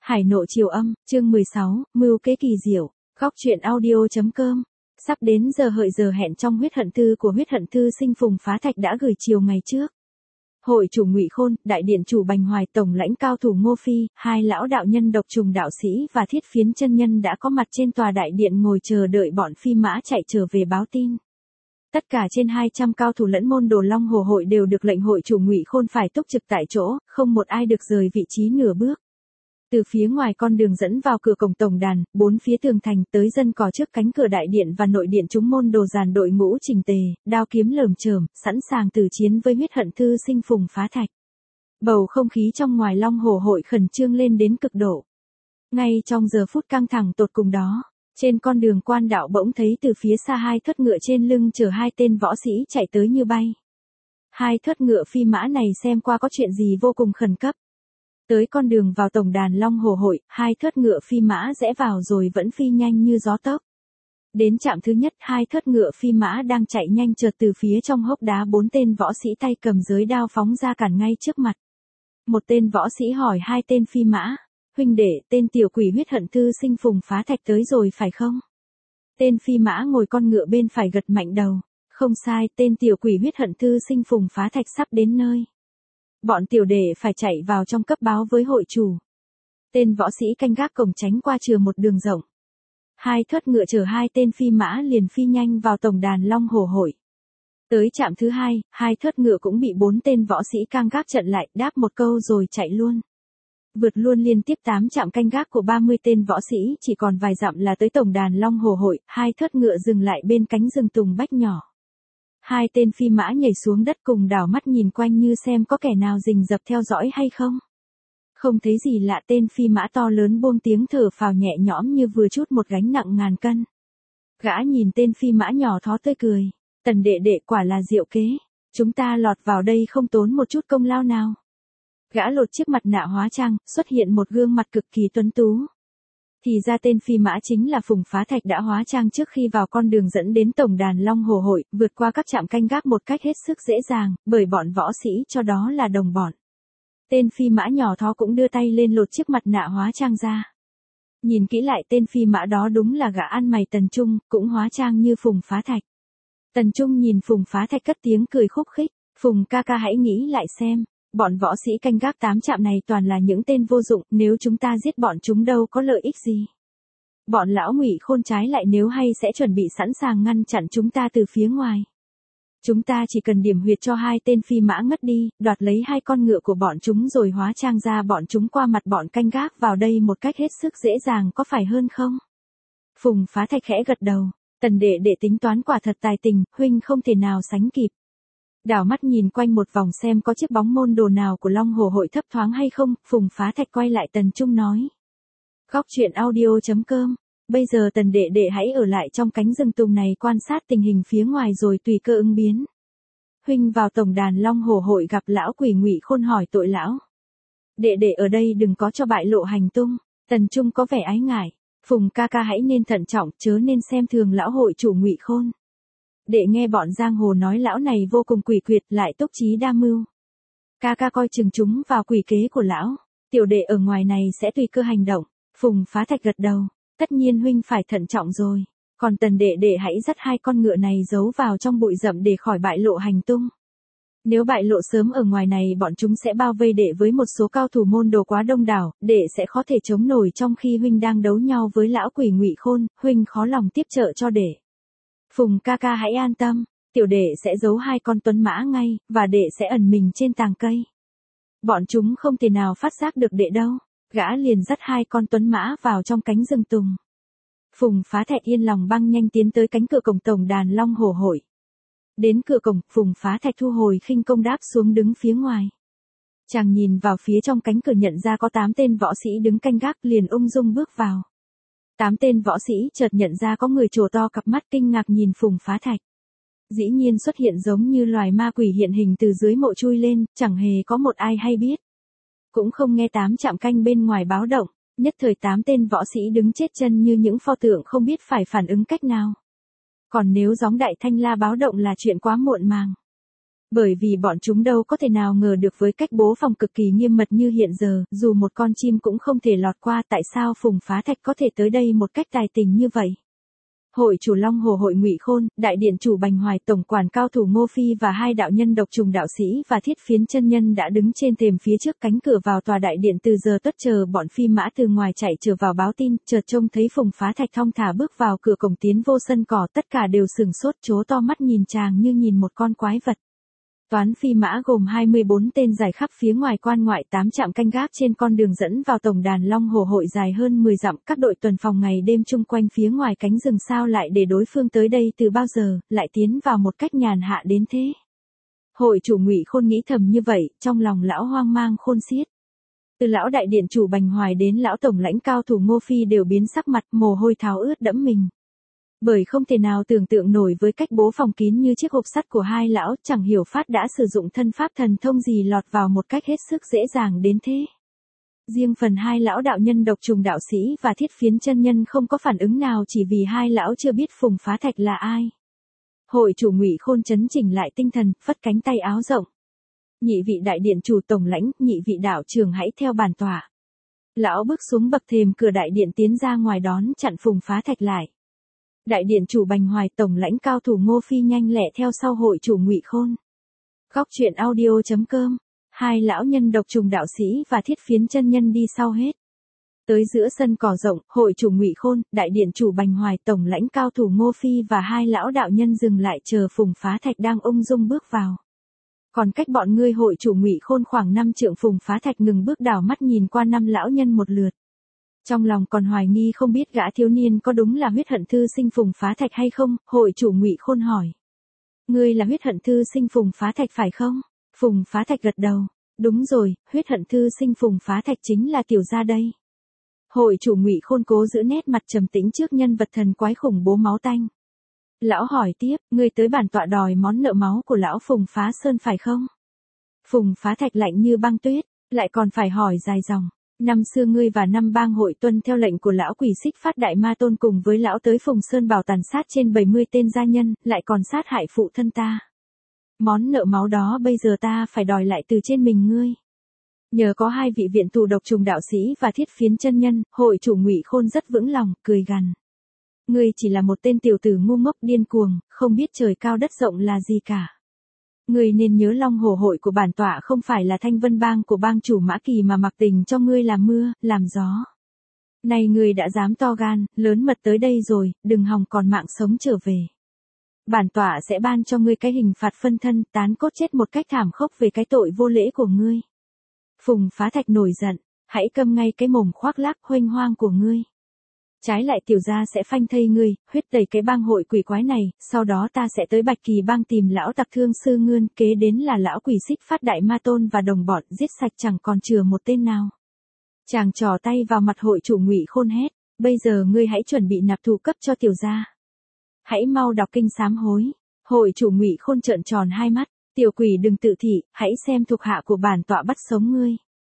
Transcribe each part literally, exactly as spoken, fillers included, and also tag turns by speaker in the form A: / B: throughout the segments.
A: Hải nộ chiều âm, chương mười sáu, mưu kế kỳ diệu, góc truyện audio.com. Sắp đến giờ hợi giờ hẹn trong huyết hận thư của huyết hận thư sinh Phùng Phá Thạch đã gửi chiều ngày trước. Hội chủ Ngụy Khôn, đại điện chủ Bành Hoài, tổng lãnh cao thủ Ngô Phi, hai lão đạo nhân độc trùng đạo sĩ và thiết phiến chân nhân đã có mặt trên tòa đại điện ngồi chờ đợi bọn phi mã chạy trở về báo tin. Tất cả trên hai trăm cao thủ lẫn môn đồ Long Hồ hội đều được lệnh hội chủ Ngụy Khôn phải túc trực tại chỗ, không một ai được rời vị trí nửa bước. Từ phía ngoài con đường dẫn vào cửa cổng tổng đàn, bốn phía tường thành tới dân cỏ trước cánh cửa đại điện và nội điện chúng môn đồ dàn đội ngũ chỉnh tề, đao kiếm lởm chởm, sẵn sàng tử chiến với huyết hận thư sinh Phùng Phá Thạch. Bầu không khí trong ngoài Long Hồ hội khẩn trương lên đến cực độ. Ngay trong giờ phút căng thẳng tột cùng đó, trên con đường quan đạo bỗng thấy từ phía xa hai thất ngựa trên lưng chở hai tên võ sĩ chạy tới như bay. Hai thất ngựa phi mã này xem qua có chuyện gì vô cùng khẩn cấp. Tới con đường vào tổng đàn Long Hồ hội, hai thất ngựa phi mã rẽ vào rồi vẫn phi nhanh như gió tốc. Đến trạm thứ nhất, hai thất ngựa phi mã đang chạy nhanh chợt từ phía trong hốc đá bốn tên võ sĩ tay cầm giới đao phóng ra cản ngay trước mặt. Một tên võ sĩ hỏi hai tên phi mã, huynh đệ, tên tiểu quỷ huyết hận thư sinh Phùng Phá Thạch tới rồi phải không? Tên phi mã ngồi con ngựa bên phải gật mạnh đầu, không sai, tên tiểu quỷ huyết hận thư sinh Phùng Phá Thạch sắp đến nơi. Bọn tiểu đệ phải chạy vào trong cấp báo với hội chủ. Tên võ sĩ canh gác cổng tránh qua chừa một đường rộng. Hai thất ngựa chở hai tên phi mã liền phi nhanh vào tổng đàn Long Hồ hội. Tới trạm thứ hai, hai thất ngựa cũng bị bốn tên võ sĩ canh gác chặn lại, đáp một câu rồi chạy luôn. Vượt luôn liên tiếp tám trạm canh gác của ba mươi tên võ sĩ, chỉ còn vài dặm là tới tổng đàn Long Hồ hội, hai thất ngựa dừng lại bên cánh rừng tùng bách nhỏ. Hai tên phi mã nhảy xuống đất cùng đảo mắt nhìn quanh như xem có kẻ nào rình rập theo dõi hay không. Không thấy gì lạ, tên phi mã to lớn buông tiếng thở phào nhẹ nhõm như vừa trút một gánh nặng ngàn cân. Gã nhìn tên phi mã nhỏ thó tươi cười, tần đệ đệ quả là diệu kế, chúng ta lọt vào đây không tốn một chút công lao nào. Gã lột chiếc mặt nạ hóa trang, xuất hiện một gương mặt cực kỳ tuấn tú. Thì ra tên phi mã chính là Phùng Phá Thạch đã hóa trang trước khi vào con đường dẫn đến tổng đàn Long Hồ hội, vượt qua các trạm canh gác một cách hết sức dễ dàng, bởi bọn võ sĩ cho đó là đồng bọn. Tên phi mã nhỏ thó cũng đưa tay lên lột chiếc mặt nạ hóa trang ra. Nhìn kỹ lại tên phi mã đó đúng là gã ăn mày Tần Trung, cũng hóa trang như Phùng Phá Thạch. Tần Trung nhìn Phùng Phá Thạch cất tiếng cười khúc khích, Phùng ca ca hãy nghĩ lại xem. Bọn võ sĩ canh gác tám trạm này toàn là những tên vô dụng, nếu chúng ta giết bọn chúng đâu có lợi ích gì. Bọn lão Ngụy Khôn trái lại nếu hay sẽ chuẩn bị sẵn sàng ngăn chặn chúng ta từ phía ngoài. Chúng ta chỉ cần điểm huyệt cho hai tên phi mã ngất đi, đoạt lấy hai con ngựa của bọn chúng rồi hóa trang ra bọn chúng qua mặt bọn canh gác vào đây một cách hết sức dễ dàng, có phải hơn không? Phùng Phá Thạch khẽ gật đầu, tần đệ đệ tính toán quả thật tài tình, huynh không thể nào sánh kịp. Đảo mắt nhìn quanh một vòng xem có chiếc bóng môn đồ nào của Long Hồ hội thấp thoáng hay không, Phùng Phá Thạch quay lại Tần Trung nói. Góc truyện audio.com, bây giờ tần đệ đệ hãy ở lại trong cánh rừng tùng này quan sát tình hình phía ngoài rồi tùy cơ ứng biến. Huynh vào tổng đàn Long Hồ hội gặp lão quỷ Ngụy Khôn hỏi tội lão. Đệ đệ ở đây đừng có cho bại lộ hành tung, Tần Trung có vẻ ái ngại, Phùng ca ca hãy nên thận trọng chớ nên xem thường lão hội chủ Ngụy Khôn. Đệ nghe bọn giang hồ nói lão này vô cùng quỷ quyệt lại túc trí đa mưu. Ca ca coi chừng chúng vào quỷ kế của lão, tiểu đệ ở ngoài này sẽ tùy cơ hành động. Phùng Phá Thạch gật đầu, tất nhiên huynh phải thận trọng rồi, còn tần đệ đệ hãy dắt hai con ngựa này giấu vào trong bụi rậm để khỏi bại lộ hành tung. Nếu bại lộ sớm ở ngoài này bọn chúng sẽ bao vây đệ với một số cao thủ môn đồ quá đông đảo, đệ sẽ khó thể chống nổi trong khi huynh đang đấu nhau với lão quỷ Ngụy Khôn, huynh khó lòng tiếp trợ cho đệ. Phùng ca ca hãy an tâm, tiểu đệ sẽ giấu hai con tuấn mã ngay, và đệ sẽ ẩn mình trên tàng cây. Bọn chúng không thể nào phát giác được đệ đâu, gã liền dắt hai con tuấn mã vào trong cánh rừng tùng. Phùng Phá Thạch yên lòng băng nhanh tiến tới cánh cửa cổng tổng đàn Long Hồ hội. Đến cửa cổng, Phùng Phá Thạch thu hồi khinh công đáp xuống đứng phía ngoài. Chàng nhìn vào phía trong cánh cửa nhận ra có tám tên võ sĩ đứng canh gác liền ung dung bước vào. Tám tên võ sĩ chợt nhận ra có người trổ to cặp mắt kinh ngạc nhìn Phùng Phá Thạch. Dĩ nhiên xuất hiện giống như loài ma quỷ hiện hình từ dưới mộ chui lên, chẳng hề có một ai hay biết. Cũng không nghe tám trạm canh bên ngoài báo động, nhất thời tám tên võ sĩ đứng chết chân như những pho tượng không biết phải phản ứng cách nào. Còn nếu gióng đại thanh la báo động là chuyện quá muộn màng. Bởi vì bọn chúng đâu có thể nào ngờ được với cách bố phòng cực kỳ nghiêm mật như hiện giờ, dù một con chim cũng không thể lọt qua, tại sao Phùng Phá Thạch có thể tới đây một cách tài tình như vậy. Hội chủ Long Hồ Hội Ngụy Khôn, đại điện chủ Bành Hoài, tổng quản cao thủ Ngô Phi và hai đạo nhân Độc Trùng đạo sĩ và Thiết Phiến chân nhân đã đứng trên thềm phía trước cánh cửa vào tòa đại điện từ giờ tuất, chờ bọn phi mã từ ngoài chạy trở vào báo tin. Chợt trông thấy Phùng Phá Thạch thong thả bước vào cửa cổng tiến vô sân cỏ, tất cả đều sửng sốt trố to mắt nhìn chàng như nhìn một con quái vật. Toán phi mã gồm hai mươi bốn tên dài khắp phía ngoài quan ngoại, tám trạm canh gác trên con đường dẫn vào tổng đàn Long Hồ Hội dài hơn mười dặm, các đội tuần phòng ngày đêm chung quanh phía ngoài cánh rừng. Sao lại để đối phương tới đây từ bao giờ, lại tiến vào một cách nhàn hạ đến thế? Hội chủ Ngụy Khôn nghĩ thầm như vậy, trong lòng lão hoang mang khôn xiết. Từ lão đại điện chủ Bành Hoài đến lão tổng lãnh cao thủ Ngô Phi đều biến sắc mặt, mồ hôi tháo ướt đẫm mình. Bởi không thể nào tưởng tượng nổi với cách bố phòng kín như chiếc hộp sắt của hai lão, chẳng hiểu phát đã sử dụng thân pháp thần thông gì lọt vào một cách hết sức dễ dàng đến thế. Riêng phần hai lão đạo nhân Độc Trùng đạo sĩ và Thiết Phiến chân nhân không có phản ứng nào, chỉ vì hai lão chưa biết Phùng Phá Thạch là ai. Hội chủ Ngụy Khôn chấn chỉnh lại tinh thần, phất cánh tay áo rộng. Nhị vị đại điện chủ tổng lãnh, nhị vị đạo trưởng hãy theo bản tọa. Lão bước xuống bậc thềm cửa đại điện tiến ra ngoài đón chặn Phùng Phá Thạch lại. Đại điện chủ Bành Hoài, tổng lãnh cao thủ Ngô Phi nhanh lẹ theo sau hội chủ Ngụy Khôn. Góc truyện audio chấm com. Hai lão nhân Độc Trùng đạo sĩ và Thiết Phiến chân nhân đi sau hết. Tới giữa sân cỏ rộng, hội chủ Ngụy Khôn, đại điện chủ Bành Hoài, tổng lãnh cao thủ Ngô Phi và hai lão đạo nhân dừng lại chờ Phùng Phá Thạch đang ung dung bước vào. Còn cách bọn ngươi hội chủ Ngụy Khôn khoảng năm trượng, Phùng Phá Thạch ngừng bước đảo mắt nhìn qua năm lão nhân một lượt. Trong lòng còn hoài nghi không biết gã thiếu niên có đúng là huyết hận thư sinh Phùng Phá Thạch hay không, hội chủ Ngụy Khôn hỏi. Ngươi là huyết hận thư sinh Phùng Phá Thạch phải không? Phùng Phá Thạch gật đầu. Đúng rồi, huyết hận thư sinh Phùng Phá Thạch chính là tiểu gia đây. Hội chủ Ngụy Khôn cố giữ nét mặt trầm tĩnh trước nhân vật thần quái khủng bố máu tanh. Lão hỏi tiếp, ngươi tới bản tọa đòi món nợ máu của lão Phùng Phá Sơn phải không? Phùng Phá Thạch lạnh như băng tuyết, lại còn phải hỏi dài dòng. Năm xưa ngươi và năm bang hội tuân theo lệnh của lão Quỷ Xích Phát Đại Ma Tôn cùng với lão tới Phùng Sơn Bảo tàn sát trên bảy mươi tên gia nhân, lại còn sát hại phụ thân ta. Món nợ máu đó bây giờ ta phải đòi lại từ trên mình ngươi. Nhờ có hai vị viện tù Độc Trùng đạo sĩ và Thiết Phiến chân nhân, hội chủ Ngụy Khôn rất vững lòng, cười gằn. Ngươi chỉ là một tên tiểu tử ngu ngốc điên cuồng, không biết trời cao đất rộng là gì cả. Ngươi nên nhớ Long Hồ Hội của bản tọa không phải là Thanh Vân Bang của bang chủ Mã Kỳ mà mặc tình cho ngươi làm mưa, làm gió. Này ngươi đã dám to gan, lớn mật tới đây rồi, đừng hòng còn mạng sống trở về. Bản tọa sẽ ban cho ngươi cái hình phạt phân thân, tán cốt chết một cách thảm khốc về cái tội vô lễ của ngươi. Phùng Phá Thạch nổi giận, hãy câm ngay cái mồm khoác lác huênh hoang của ngươi. Trái lại tiểu gia sẽ phanh thây ngươi, huyết tẩy cái bang hội quỷ quái này, sau đó ta sẽ tới Bạch Kỳ bang tìm lão tặc Thương Sư Ngươn, kế đến là lão Quỷ Xích Phát Đại Ma Tôn và đồng bọn, giết sạch chẳng còn chừa một tên nào. Chàng trò tay vào mặt hội chủ Ngụy Khôn hét, bây giờ ngươi hãy chuẩn bị nạp thù cấp cho tiểu gia. Hãy mau đọc kinh sám hối. Hội chủ Ngụy Khôn trợn tròn hai mắt, tiểu quỷ đừng tự thị, hãy xem thuộc hạ của bản tọa bắt sống ngươi.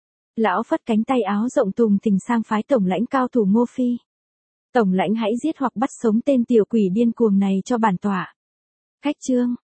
A: Lão phất cánh tay áo rộng tùng tình sang phái tổng lãnh cao thủ Ngô Phi. Tổng lãnh hãy giết hoặc bắt sống tên tiểu quỷ điên cuồng này cho bản tọa. Khách chương.